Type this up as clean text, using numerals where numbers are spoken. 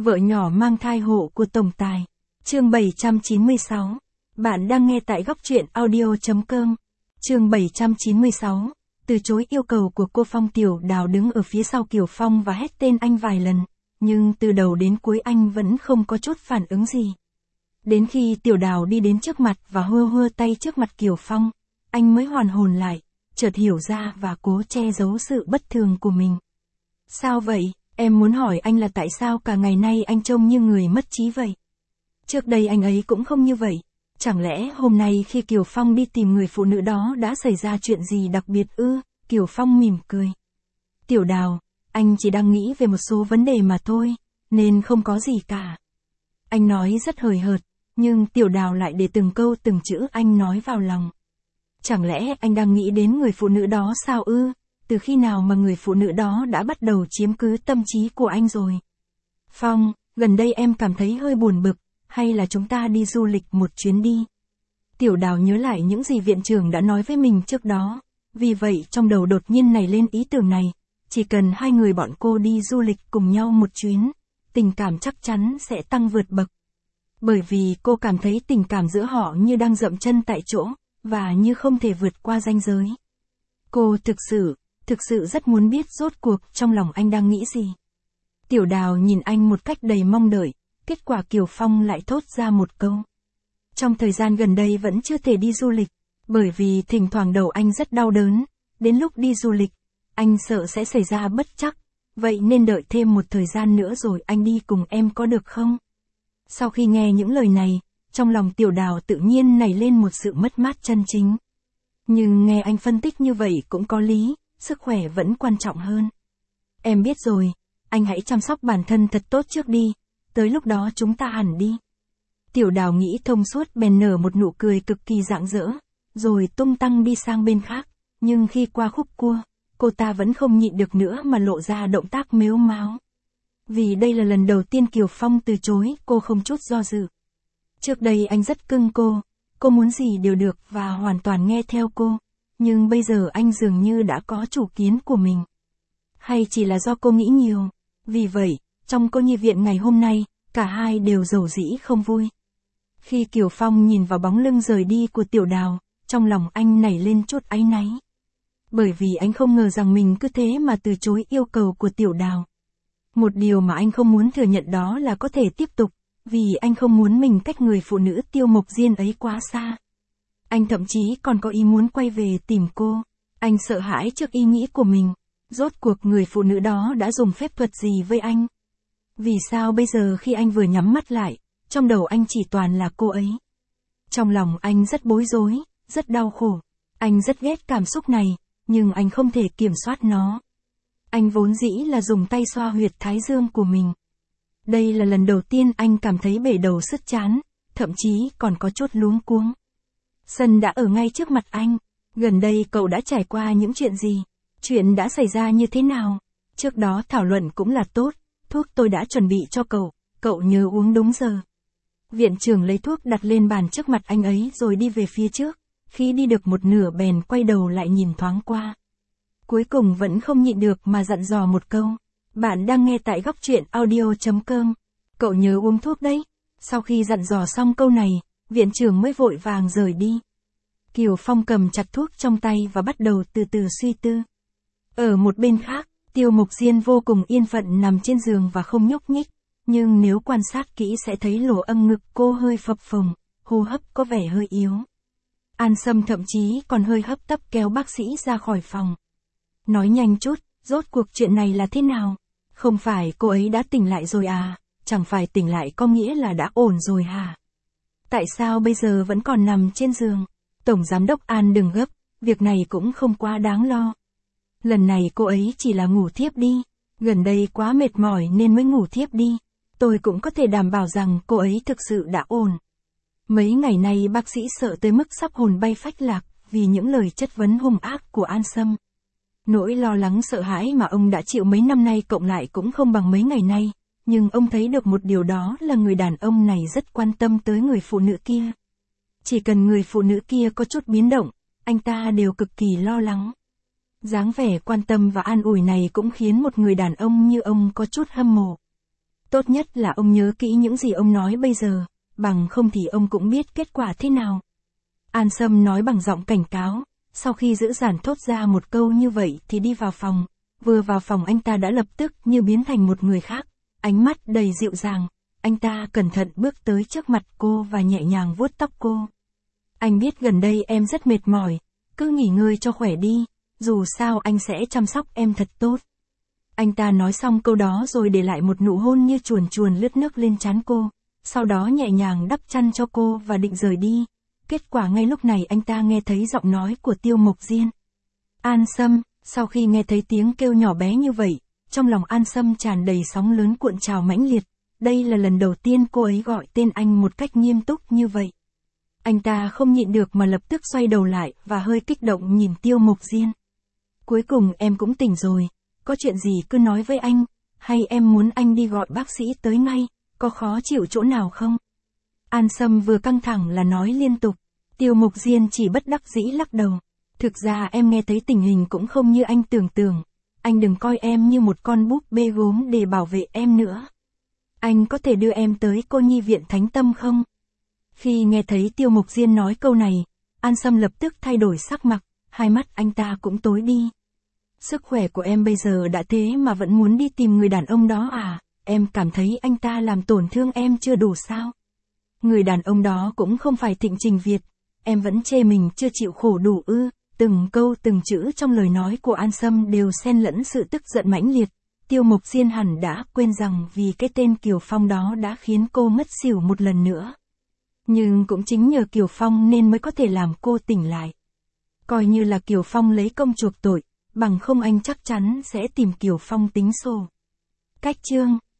Vợ nhỏ mang thai hộ của tổng tài. Chương 796. Bạn đang nghe tại góc truyện audio.com. Chương 796. Từ chối yêu cầu của cô Phong. Tiểu Đào đứng ở phía sau Kiều Phong và hét tên anh vài lần, nhưng từ đầu đến cuối anh vẫn không có chút phản ứng gì. Đến khi Tiểu Đào đi đến trước mặt và hơ hơ tay trước mặt Kiều Phong, anh mới hoàn hồn lại, chợt hiểu ra và cố che giấu sự bất thường của mình. Sao vậy? Em muốn hỏi anh là tại sao cả ngày nay anh trông như người mất trí vậy? Trước đây anh ấy cũng không như vậy. Chẳng lẽ hôm nay khi Kiều Phong đi tìm người phụ nữ đó đã xảy ra chuyện gì đặc biệt ư? Kiều Phong mỉm cười. Tiểu Đào, anh chỉ đang nghĩ về một số vấn đề mà thôi, nên không có gì cả. Anh nói rất hời hợt, nhưng Tiểu Đào lại để từng câu từng chữ anh nói vào lòng. Chẳng lẽ anh đang nghĩ đến người phụ nữ đó sao ư? Từ khi nào mà người phụ nữ đó đã bắt đầu chiếm cứ tâm trí của anh rồi? Phong, gần đây em cảm thấy hơi buồn bực, hay là chúng ta đi du lịch một chuyến đi? Tiểu Đào nhớ lại những gì viện trưởng đã nói với mình trước đó, vì vậy trong đầu đột nhiên nảy lên ý tưởng này, chỉ cần hai người bọn cô đi du lịch cùng nhau một chuyến, tình cảm chắc chắn sẽ tăng vượt bậc. Bởi vì cô cảm thấy tình cảm giữa họ như đang dậm chân tại chỗ, và như không thể vượt qua ranh giới. Cô thực sự rất muốn biết rốt cuộc trong lòng anh đang nghĩ gì. Tiểu Đào nhìn anh một cách đầy mong đợi, kết quả Kiều Phong lại thốt ra một câu. Trong thời gian gần đây vẫn chưa thể đi du lịch, bởi vì thỉnh thoảng đầu anh rất đau đớn, đến lúc đi du lịch, anh sợ sẽ xảy ra bất trắc, vậy nên đợi thêm một thời gian nữa rồi anh đi cùng em có được không? Sau khi nghe những lời này, trong lòng Tiểu Đào tự nhiên nảy lên một sự mất mát chân chính. Nhưng nghe anh phân tích như vậy cũng có lý, sức khỏe vẫn quan trọng hơn. Em biết rồi, anh hãy chăm sóc bản thân thật tốt trước đi, tới lúc đó chúng ta hẳn đi. Tiểu Đào nghĩ thông suốt bèn nở một nụ cười cực kỳ rạng rỡ, rồi tung tăng đi sang bên khác, nhưng khi qua khúc cua, cô ta vẫn không nhịn được nữa mà lộ ra động tác mếu máo. Vì đây là lần đầu tiên Kiều Phong từ chối cô không chút do dự. Trước đây anh rất cưng cô muốn gì đều được và hoàn toàn nghe theo cô, nhưng bây giờ anh dường như đã có chủ kiến của mình. Hay chỉ là do cô nghĩ nhiều, vì vậy, trong cô nhi viện ngày hôm nay, cả hai đều dầu dĩ không vui. Khi Kiều Phong nhìn vào bóng lưng rời đi của Tiểu Đào, trong lòng anh nảy lên chút áy náy. Bởi vì anh không ngờ rằng mình cứ thế mà từ chối yêu cầu của Tiểu Đào. Một điều mà anh không muốn thừa nhận đó là có thể tiếp tục, vì anh không muốn mình cách người phụ nữ Tiêu Mộc Diên ấy quá xa. Anh thậm chí còn có ý muốn quay về tìm cô. Anh sợ hãi trước ý nghĩ của mình. Rốt cuộc người phụ nữ đó đã dùng phép thuật gì với anh? Vì sao bây giờ khi anh vừa nhắm mắt lại, trong đầu anh chỉ toàn là cô ấy? Trong lòng anh rất bối rối, rất đau khổ. Anh rất ghét cảm xúc này, nhưng anh không thể kiểm soát nó. Anh vốn dĩ là dùng tay xoa huyệt thái dương của mình. Đây là lần đầu tiên anh cảm thấy bể đầu sứt chán, thậm chí còn có chút luống cuống. Sân đã ở ngay trước mặt anh. Gần đây cậu đã trải qua những chuyện gì? Chuyện đã xảy ra như thế nào? Trước đó thảo luận cũng là tốt, thuốc tôi đã chuẩn bị cho cậu nhớ uống đúng giờ. Viện trưởng lấy thuốc đặt lên bàn trước mặt anh ấy rồi đi về phía trước, khi đi được một nửa bèn quay đầu lại nhìn thoáng qua. Cuối cùng vẫn không nhịn được mà dặn dò một câu. Bạn đang nghe tại góc truyện audio.com. Cậu nhớ uống thuốc đấy. Sau khi dặn dò xong câu này, viện trưởng mới vội vàng rời đi. Kiều Phong cầm chặt thuốc trong tay và bắt đầu từ từ suy tư. Ở một bên khác, Tiêu Mộc Diên vô cùng yên phận nằm trên giường và không nhúc nhích, nhưng nếu quan sát kỹ sẽ thấy lỗ âm ngực cô hơi phập phồng, hô hấp có vẻ hơi yếu. An Sâm thậm chí còn hơi hấp tấp kéo bác sĩ ra khỏi phòng. Nói nhanh chút, rốt cuộc chuyện này là thế nào? Không phải cô ấy đã tỉnh lại rồi à? Chẳng phải tỉnh lại có nghĩa là đã ổn rồi hả? Tại sao bây giờ vẫn còn nằm trên giường? Tổng giám đốc An đừng gấp, việc này cũng không quá đáng lo. Lần này cô ấy chỉ là ngủ thiếp đi, gần đây quá mệt mỏi nên mới ngủ thiếp đi. Tôi cũng có thể đảm bảo rằng cô ấy thực sự đã ổn. Mấy ngày nay bác sĩ sợ tới mức sắp hồn bay phách lạc vì những lời chất vấn hung ác của An Sâm. Nỗi lo lắng sợ hãi mà ông đã chịu mấy năm nay cộng lại cũng không bằng mấy ngày nay, nhưng ông thấy được một điều đó là người đàn ông này rất quan tâm tới người phụ nữ kia. Chỉ cần người phụ nữ kia có chút biến động, anh ta đều cực kỳ lo lắng. Dáng vẻ quan tâm và an ủi này cũng khiến một người đàn ông như ông có chút hâm mộ. Tốt nhất là ông nhớ kỹ những gì ông nói bây giờ, bằng không thì ông cũng biết kết quả thế nào. An Sâm nói bằng giọng cảnh cáo, sau khi giữ dàn thốt ra một câu như vậy thì đi vào phòng. Vừa vào phòng anh ta đã lập tức như biến thành một người khác, ánh mắt đầy dịu dàng. Anh ta cẩn thận bước tới trước mặt cô và nhẹ nhàng vuốt tóc cô. Anh biết gần đây em rất mệt mỏi, cứ nghỉ ngơi cho khỏe đi, dù sao anh sẽ chăm sóc em thật tốt. Anh ta nói xong câu đó rồi để lại một nụ hôn như chuồn chuồn lướt nước lên trán cô, sau đó nhẹ nhàng đắp chăn cho cô và định rời đi. Kết quả ngay lúc này anh ta nghe thấy giọng nói của Tiêu Mộc Diên. An Sâm, sau khi nghe thấy tiếng kêu nhỏ bé như vậy, trong lòng An Sâm tràn đầy sóng lớn cuộn trào mãnh liệt. Đây là lần đầu tiên cô ấy gọi tên anh một cách nghiêm túc như vậy. Anh ta không nhịn được mà lập tức xoay đầu lại và hơi kích động nhìn Tiêu Mộc Diên. Cuối cùng em cũng tỉnh rồi, có chuyện gì cứ nói với anh, hay em muốn anh đi gọi bác sĩ tới ngay, có khó chịu chỗ nào không? An Sâm vừa căng thẳng là nói liên tục, Tiêu Mộc Diên chỉ bất đắc dĩ lắc đầu. Thực ra em nghe thấy tình hình cũng không như anh tưởng tượng, anh đừng coi em như một con búp bê gốm để bảo vệ em nữa. Anh có thể đưa em tới cô nhi viện Thánh Tâm không? Khi nghe thấy Tiêu Mộc Diên nói câu này, An Sâm lập tức thay đổi sắc mặt, hai mắt anh ta cũng tối đi. Sức khỏe của em bây giờ đã thế mà vẫn muốn đi tìm người đàn ông đó à? Em cảm thấy anh ta làm tổn thương em chưa đủ sao? Người đàn ông đó cũng không phải Thịnh Trình Việt, em vẫn chê mình chưa chịu khổ đủ ư? Từng câu từng chữ trong lời nói của An Sâm đều xen lẫn sự tức giận mãnh liệt. Tiêu Mộc Diên hẳn đã quên rằng vì cái tên Kiều Phong đó đã khiến cô ngất xỉu một lần nữa. Nhưng cũng chính nhờ Kiều Phong nên mới có thể làm cô tỉnh lại. Coi như là Kiều Phong lấy công chuộc tội, bằng không anh chắc chắn sẽ tìm Kiều Phong tính sổ. Cách chương